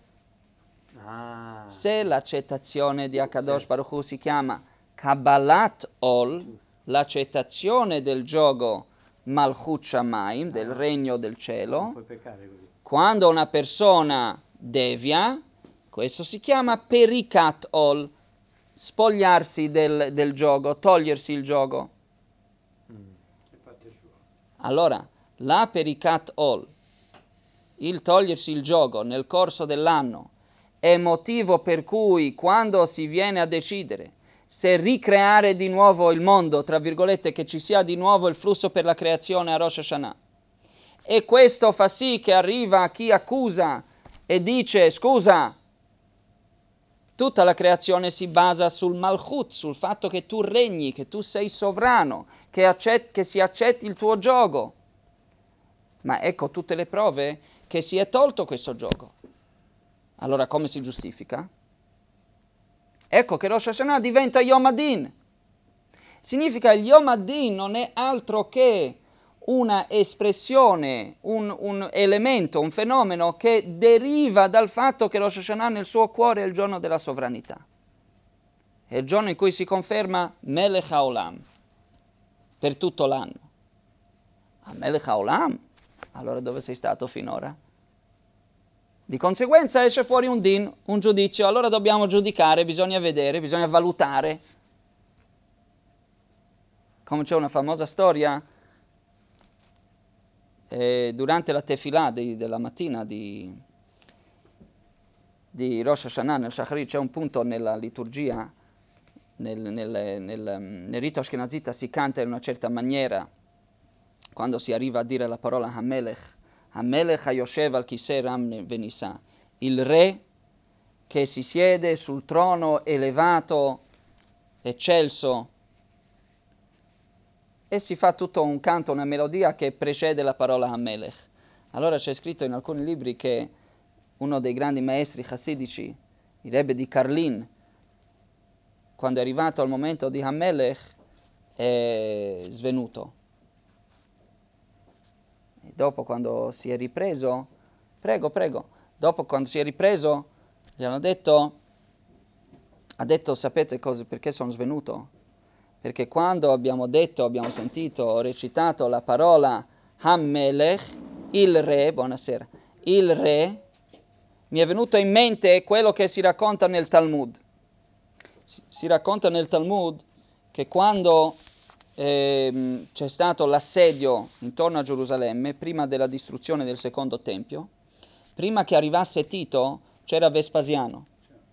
Se l'accettazione di Akadosh Baruch Hu si chiama Kabbalat ol, l'accettazione del giogo Malchut Shamayim, del regno del cielo, quando una persona devia, questo si chiama perikat ol, spogliarsi del giogo, togliersi il giogo. Allora, la perikat ol, il togliersi il giogo nel corso dell'anno, è motivo per cui quando si viene a decidere se ricreare di nuovo il mondo, tra virgolette, che ci sia di nuovo il flusso per la creazione a Rosh Hashanah, e questo fa sì che arriva chi accusa e dice: scusa, tutta la creazione si basa sul Malchut, sul fatto che tu regni, che tu sei sovrano, che si accetti il tuo giogo. Ma ecco tutte le prove che si è tolto questo giogo. Allora come si giustifica? Ecco che Rosh Hashanah diventa Yom Hadin. Significa che Yom Hadin non è altro che una espressione, un elemento, un fenomeno che deriva dal fatto che Rosh Hashanah nel suo cuore è il giorno della sovranità. È il giorno in cui si conferma Melech HaOlam per tutto l'anno. A Melech HaOlam? Allora dove sei stato finora? Di conseguenza esce fuori un din, un giudizio, allora dobbiamo giudicare, bisogna vedere, bisogna valutare. Come c'è una famosa storia, durante la tefilà della mattina di Rosh Hashanah, nel Shacharit, c'è un punto nella liturgia, nel rito ashkenazita si canta in una certa maniera, quando si arriva a dire la parola Hamelech, Hamelech hayoshev al kisei ram venisa, il re che si siede sul trono elevato, eccelso, e si fa tutto un canto, una melodia che precede la parola Hamelech. Allora c'è scritto in alcuni libri che uno dei grandi maestri chassidici, il Rebbe di Karlin, quando è arrivato al momento di Hamelech, è svenuto. E dopo, quando si è ripreso, dopo quando si è ripreso, gli hanno detto, sapete cosa, perché sono svenuto? Perché quando abbiamo sentito, ho recitato la parola Hamelech, il re, buonasera, il re, mi è venuto in mente quello che si racconta nel Talmud. Si racconta nel Talmud che quando c'è stato l'assedio intorno a Gerusalemme, prima della distruzione del secondo tempio, prima che arrivasse Tito, c'era Vespasiano.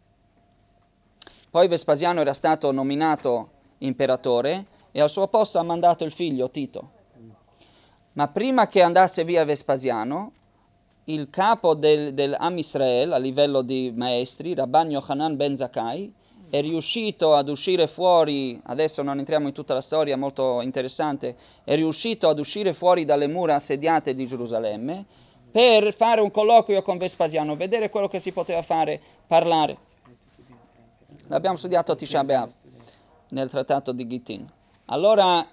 Poi Vespasiano era stato nominato imperatore e al suo posto ha mandato il figlio Tito. Ma prima che andasse via Vespasiano, il capo del Am Israel, a livello di maestri, Rabban Yochanan ben Zakkai, è riuscito ad uscire fuori, adesso non entriamo in tutta la storia, molto interessante, è riuscito ad uscire fuori dalle mura assediate di Gerusalemme per fare un colloquio con Vespasiano, vedere quello che si poteva fare, parlare. L'abbiamo studiato a Tisha B'Av, nel trattato di Gittin. Allora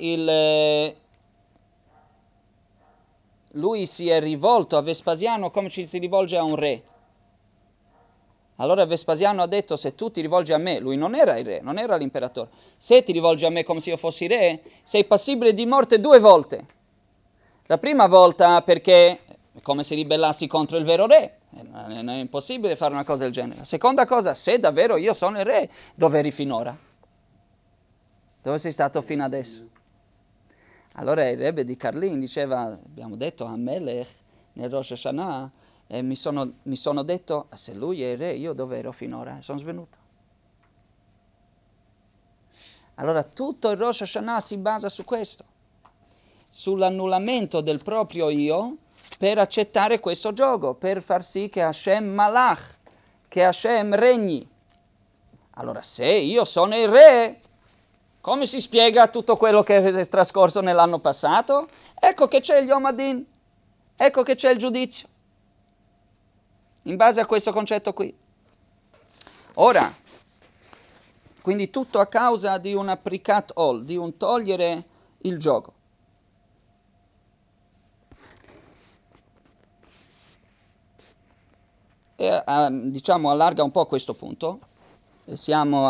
lui si è rivolto a Vespasiano come ci si rivolge a un re. Allora Vespasiano ha detto: se tu ti rivolgi a me, lui non era il re, non era l'imperatore, se ti rivolgi a me come se io fossi re, sei passibile di morte 2 volte. La prima volta perché è come se ribellassi contro il vero re, non è impossibile fare una cosa del genere. La seconda cosa, se davvero io sono il re, dove eri finora? Dove sei stato fino adesso? Allora il Rebbe di Karlin diceva, abbiamo detto a Melech nel Rosh Hashanah, e mi sono detto, se lui è il re, io dove ero finora? Sono svenuto. Allora tutto il Rosh Hashanah si basa su questo, sull'annullamento del proprio io per accettare questo gioco, per far sì che Hashem malach, che Hashem regni. Allora se io sono il re, come si spiega tutto quello che è trascorso nell'anno passato? Ecco che c'è il Yom Adin, ecco che c'è il giudizio, in base a questo concetto qui. Ora, quindi tutto a causa di una prikat ol, di un togliere il gioco. E diciamo allarga un po' questo punto, e siamo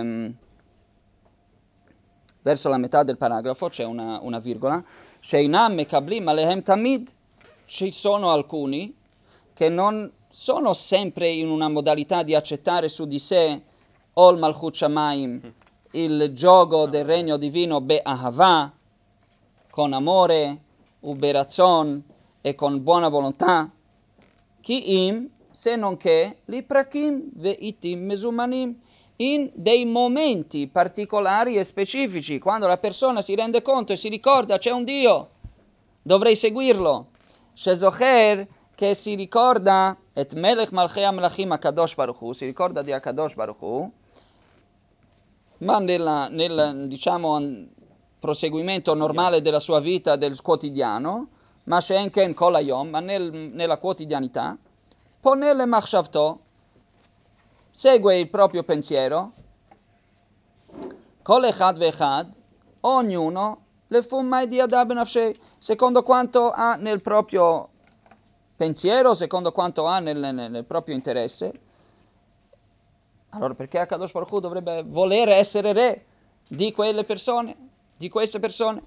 verso la metà del paragrafo, c'è una virgola. Sheinam mekablim alehem tamid. Ci sono alcuni che non sono sempre in una modalità di accettare su di sé ol malchut shamayim, il giogo del regno divino be'ahava, con amore, uberazzon e con buona volontà. Ki'im, se non che, li prakim ve'itim mesumanim, in dei momenti particolari e specifici, quando la persona si rende conto e si ricorda c'è un Dio, dovrei seguirlo. Shezocher, che si ricorda et melech malchei amlachim Akadosh Baruch Hu, si ricorda di Akadosh Baruch Hu, ma nel diciamo proseguimento normale della sua vita, del quotidiano, ma she'enken kol hayom, ma nella quotidianità, ponele machshavto, segue il proprio pensiero, kol echad ve'echad, ognuno lefum ma'ediada benafshei, secondo quanto ha nel proprio pensiero, secondo quanto ha nel proprio interesse. Allora perché Akadosh Baruch Hu dovrebbe volere essere re di quelle persone, di queste persone?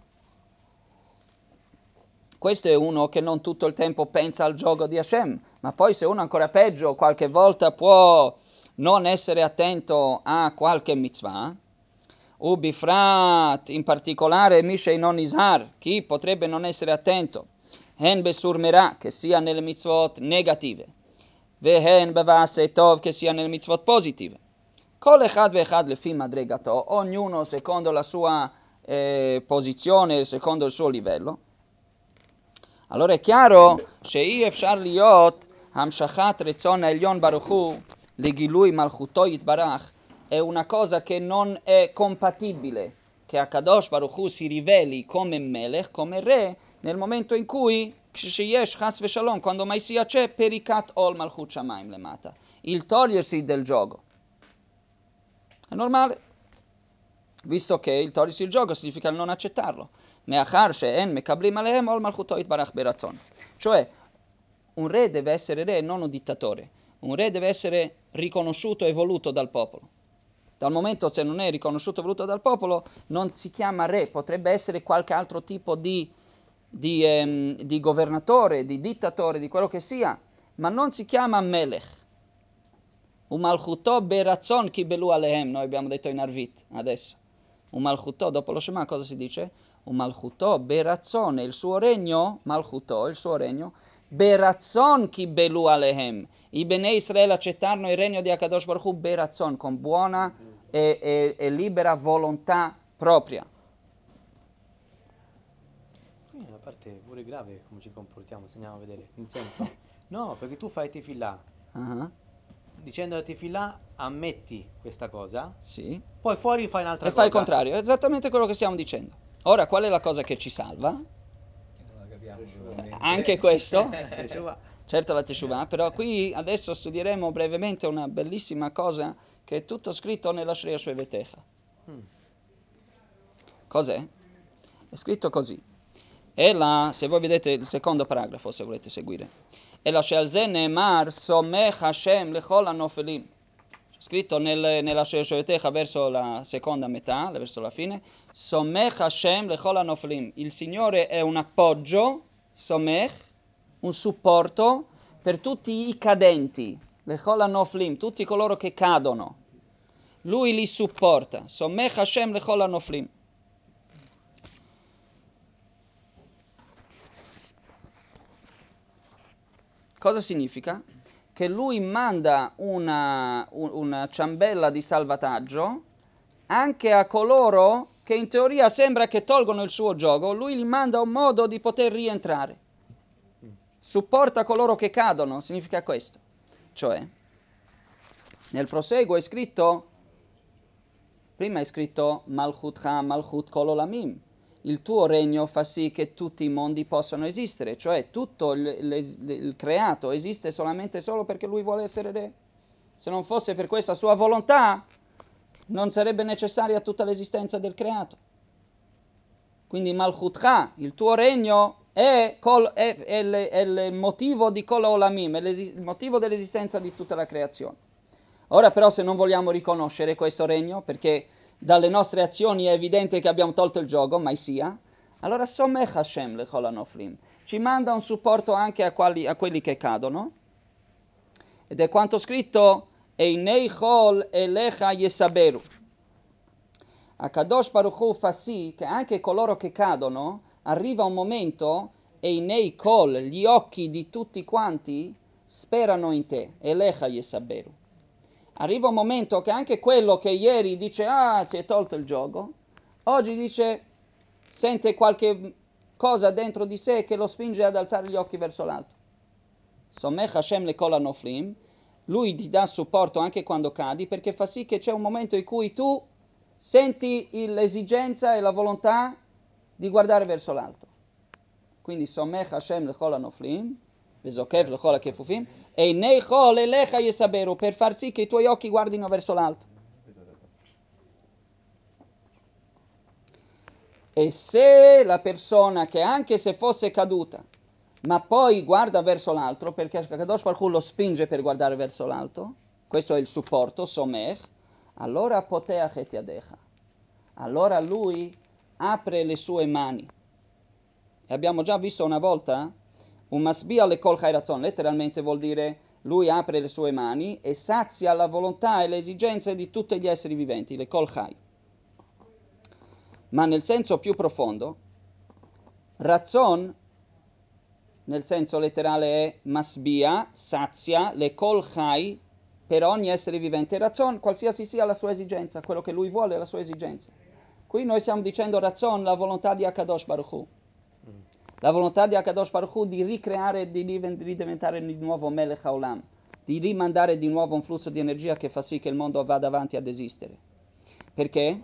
Questo è uno che non tutto il tempo pensa al gioco di Hashem, ma poi se uno ancora peggio qualche volta può non essere attento a qualche mitzvah, ubifrat, in particolare Mishei non ishar, chi potrebbe non essere attento, hen besur merah, che sia nelle mitzvot negative, vehen bevasei tov, che sia nelle mitzvot positive. Kol echad ve'echad lefi madregato, ognuno secondo la sua posizione, secondo il suo livello. Allora è chiaro, she'i efshar liot hamshachat retzon ha'elyon baruch hu legilui malchuto yitbarach, è una cosa che non è compatibile che Akadosh Baruch Hu si riveli come Melech, come re, nel momento in cui ksheyesh chas veshalom, quando mai sia c'è perikat ol malchut shamayim lemata, il togliersi del gioco. È normale, visto che il togliersi il gioco significa il non accettarlo. Me'achar she'en mekablim alehem ol malchuto yitbarach beratzon. Cioè, un re deve essere re, non un dittatore. Un re deve essere riconosciuto e voluto dal popolo. Dal momento se non è riconosciuto e voluto dal popolo, non si chiama re, potrebbe essere qualche altro tipo di governatore, di dittatore, di quello che sia, ma non si chiama Melech. Umalchuto berazzon kibelu alehem, noi abbiamo detto in Arvit adesso. Umalchuto, dopo lo Shema cosa si dice? Umalchuto berazzon, il suo regno, Malchuto, il suo regno, berazzon kibelu alehem. I Bnei Israele accettarono il regno di Akadosh Baruch Hu berazzon, con buona e libera volontà propria. Qui è una parte pure grave come ci comportiamo, se andiamo a vedere. Nel senso, no, perché tu fai tefillah. Uh-huh. Dicendo la tefillah ammetti questa cosa, Sì. poi fuori fai un'altra E cosa. fa il contrario, è esattamente quello che stiamo dicendo. Ora, qual è la cosa che ci salva? Che non la capiamo veramente. Anche questo, Teshuvah. certo la Teshuvah, però qui adesso studieremo brevemente una bellissima cosa che è tutto scritto nella Shreya Shvevetecha. Cos'è? È scritto così. Se voi vedete il secondo paragrafo, se volete seguire. Ela she'alze ne'emar somech Hashem lechol hanofelim. Scritto nella Shreya Shvevetecha verso la seconda metà, verso la fine. Somech Hashem lechol hanofelim. Il Signore è un appoggio, somech, un supporto per tutti i cadenti, lechol hanoflim, tutti coloro che cadono. lui li supporta. Somech Hashem lechol hanoflim. Cosa significa? Che lui manda una ciambella di salvataggio anche a coloro che in teoria sembra che tolgono il suo giogo, lui gli manda un modo di poter rientrare. Supporta coloro che cadono, significa questo. Cioè, nel proseguo è scritto, prima è scritto Malchutcha, Malchut Kol Olamim. Il tuo regno fa sì che tutti i mondi possano esistere, cioè tutto il creato esiste solo perché lui vuole essere re. Se non fosse per questa sua volontà, non sarebbe necessaria tutta l'esistenza del creato. Quindi Malchutcha, il tuo regno, è il motivo di Kol Olamim, è il motivo dell'esistenza di tutta la creazione. Ora però se non vogliamo riconoscere questo regno, perché dalle nostre azioni è evidente che abbiamo tolto il giogo, mai sia, allora Somech Hashem lechol hanoflim, ci manda un supporto anche a quelli che cadono, ed è quanto scritto Einei Chol Elecha Yesaberu. Akadosh Baruch Hu fa sì che anche coloro che cadono, arriva un momento Einei Kol, gli occhi di tutti quanti sperano in te, Elecha Yesaberu. Arriva un momento che anche quello che ieri dice si è tolto il gioco, oggi dice, sente qualche cosa dentro di sé che lo spinge ad alzare gli occhi verso l'alto. Somech Hashem lekol hanoflim, lui ti dà supporto anche quando cadi, perché fa sì che c'è un momento in cui tu senti l'esigenza e la volontà di guardare verso l'alto. Quindi Somech Hashem lekol hanoflim, Vezokev lechol hakefufim, Einei Chol Elecha Yesaberu, per far sì che i tuoi occhi guardino verso l'alto. E se la persona che anche se fosse caduta, ma poi guarda verso l'alto, perché Kadosh Baruch Hu lo spinge per guardare verso l'alto, questo è il supporto, Somech, allora Poteach et Yadecha. Allora lui apre le sue mani. E abbiamo già visto una volta un masbia le kol chai ratzon, letteralmente vuol dire lui apre le sue mani e sazia la volontà e le esigenze di tutti gli esseri viventi, le kol chai. Ma nel senso più profondo, razzon, nel senso letterale è masbia, sazia, le kol chai, per ogni essere vivente. Razzon, qualsiasi sia la sua esigenza, quello che lui vuole, la sua esigenza. Qui noi stiamo dicendo razzon, la volontà di Akadosh Baruch Hu. La volontà di Akadosh Baruch Hu di ricreare e di ridiventare di nuovo Melech Haolam, di rimandare di nuovo un flusso di energia che fa sì che il mondo vada avanti ad esistere. Perché?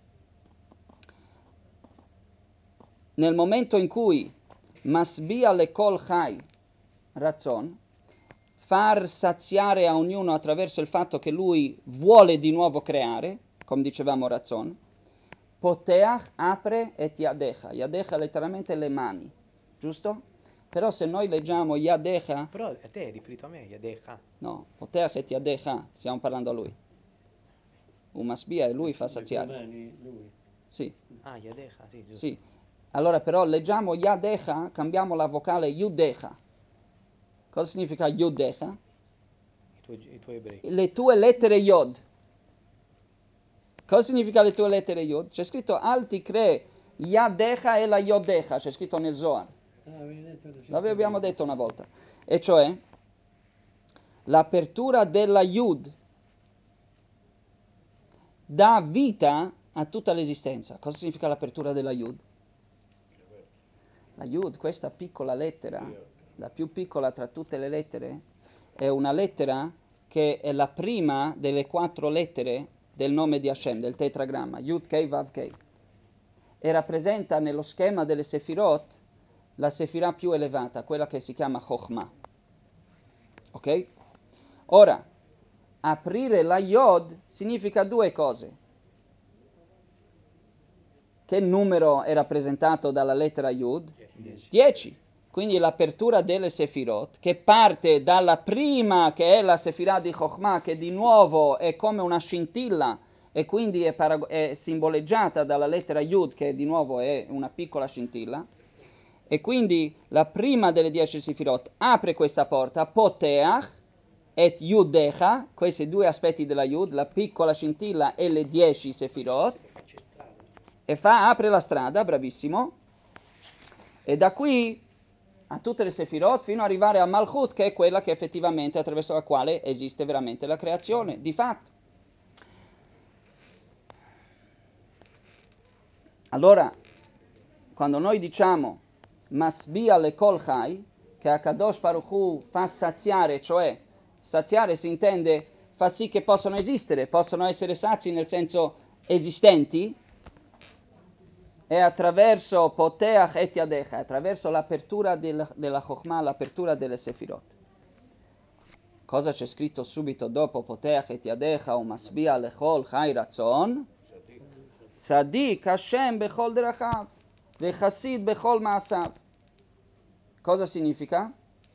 Nel momento in cui Masbia le Kol Chai Razzon, far saziare a ognuno attraverso il fatto che lui vuole di nuovo creare, come dicevamo Razzon, Poteach apre et Yadecha. Yadecha letteralmente le mani. Giusto? Però se noi leggiamo Yadecha... Però a te è riferito a me, Yadecha. No, Poteach et Yadecha, stiamo parlando a lui. Masbia e lui fa saziare. Lui. Sì. Ah, Yadecha, sì, giusto. Sì. Allora però leggiamo Yadecha, cambiamo la vocale Yudecha. Cosa significa Yudecha? I tuoi ebrei. Le tue lettere Yod. Cosa significa le tue lettere Yod? C'è scritto Alti cre Yadecha e la Yodecha, c'è scritto nel Zohar. L'abbiamo detto una volta. E cioè, l'apertura della Yud dà vita a tutta l'esistenza. Cosa significa l'apertura della Yud? La Yud, questa piccola lettera, la più piccola tra tutte le lettere, è una lettera che è la prima delle 4 lettere del nome di Hashem, del tetragramma, Yud Kei Vav Kei. E rappresenta nello schema delle Sefirot la Sefirah più elevata, quella che si chiama Chokhmah. Ok? Ora, aprire la Yod significa 2 cose. Che numero è rappresentato dalla lettera Yud? 10. Quindi l'apertura delle Sefirot, che parte dalla prima, che è la Sefirah di Chokhmah, che di nuovo è come una scintilla, e quindi è simboleggiata dalla lettera Yud, che di nuovo è una piccola scintilla. E quindi la prima delle 10 Sefirot apre questa porta, Poteach, et Yudecha, questi due aspetti della Yud, la piccola scintilla e le 10 Sefirot, e apre la strada, bravissimo, e da qui a tutte le Sefirot fino ad arrivare a Malchut, che è quella che effettivamente attraverso la quale esiste veramente la creazione, di fatto. Allora, quando noi diciamo Masbia le Kol Chai, che Akadosh Baruch Hu fa saziare, cioè saziare si intende fa sì che possano esistere, possono essere sazi nel senso esistenti, è attraverso Poteach et Yadecha, attraverso l'apertura della Chokhmah, l'apertura delle Sefirot. Cosa c'è scritto subito dopo Poteach et Yadecha o Masbia lechol Chai Ratzon? Tzadik Hashem bechol derachav vechasid bechol maasav. Cosa significa?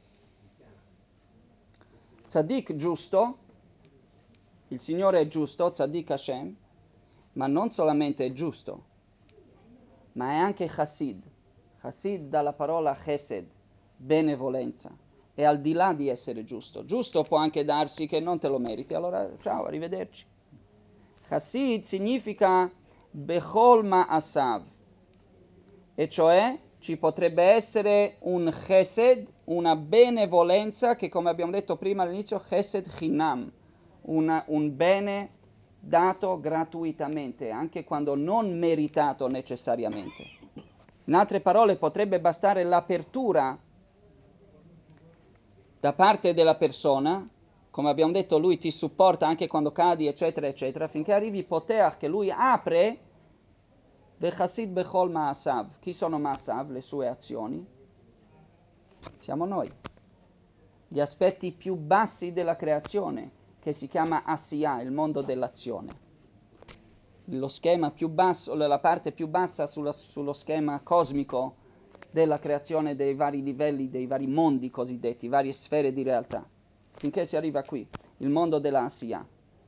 Tzadik giusto, il Signore è giusto, Tzadik Hashem, ma non solamente è giusto, ma è anche Chassid. Chassid dalla parola Chesed, benevolenza. È al di là di essere giusto. Giusto può anche darsi che non te lo meriti, allora ciao, arrivederci. Chassid significa Bechol Ma'asav, e cioè ci potrebbe essere un Chesed, una benevolenza che, come abbiamo detto prima all'inizio, Chesed Chinam, un bene dato gratuitamente, anche quando non meritato necessariamente. In altre parole, potrebbe bastare l'apertura da parte della persona, come abbiamo detto, lui ti supporta anche quando cadi, eccetera, eccetera, finché arrivi Poteach, che lui apre, Vechasid Bechol Maasav. Chi sono Maasav? Le sue azioni. Siamo noi. Gli aspetti più bassi della creazione, che si chiama Asiyah, il mondo dell'azione. Lo schema più basso, la parte più bassa sullo schema cosmico della creazione dei vari livelli, dei vari mondi cosiddetti, varie sfere di realtà. Finché si arriva qui, il mondo della Asiyah.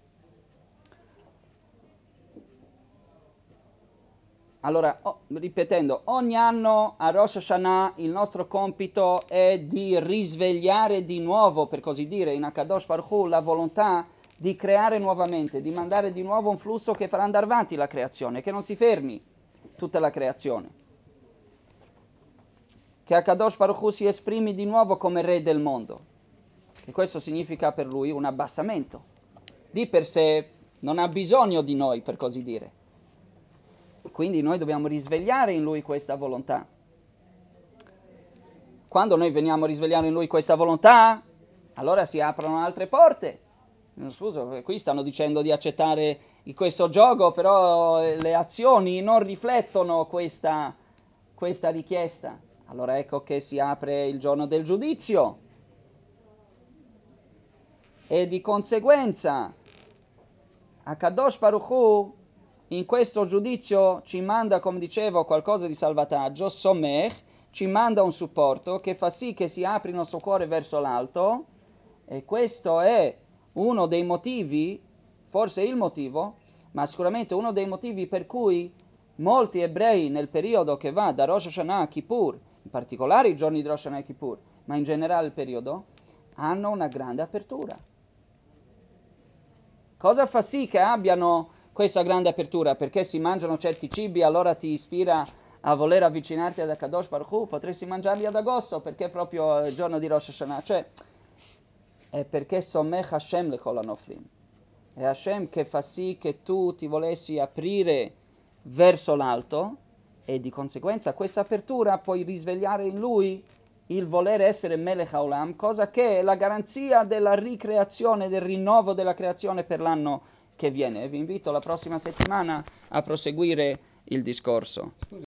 Allora, ripetendo, ogni anno a Rosh Hashanah il nostro compito è di risvegliare di nuovo, per così dire, in Akadosh Baruch Hu, la volontà di creare nuovamente, di mandare di nuovo un flusso che farà andare avanti la creazione, che non si fermi tutta la creazione. Che Akadosh Baruch Hu si esprimi di nuovo come re del mondo. E questo significa per lui un abbassamento. Di per sé non ha bisogno di noi, per così dire. Quindi noi dobbiamo risvegliare in lui questa volontà. Quando noi veniamo a risvegliare in lui questa volontà, allora si aprono altre porte. Scusa, qui stanno dicendo di accettare questo gioco, però le azioni non riflettono questa richiesta. Allora ecco che si apre il giorno del giudizio. E di conseguenza Akadosh Baruch Hu in questo giudizio ci manda, come dicevo, qualcosa di salvataggio, Somech, ci manda un supporto che fa sì che si aprino il suo cuore verso l'alto, e questo è uno dei motivi, forse il motivo, ma sicuramente uno dei motivi per cui molti ebrei nel periodo che va da Rosh Hashanah a Kippur, in particolare i giorni di Rosh Hashanah e Kippur, ma in generale il periodo, hanno una grande apertura. Cosa fa sì che abbiano questa grande apertura? Perché si mangiano certi cibi, allora ti ispira a voler avvicinarti ad Akadosh Baruch Hu? Potresti mangiarli ad agosto, perché proprio il giorno di Rosh Hashanah? Cioè, è perché Somech Hashem lechol hanoflim. È Hashem che fa sì che tu ti volessi aprire verso l'alto, e di conseguenza questa apertura puoi risvegliare in lui il voler essere Melech Haolam, cosa che è la garanzia della ricreazione, del rinnovo della creazione per l'anno che viene. Vi invito la prossima settimana a proseguire il discorso.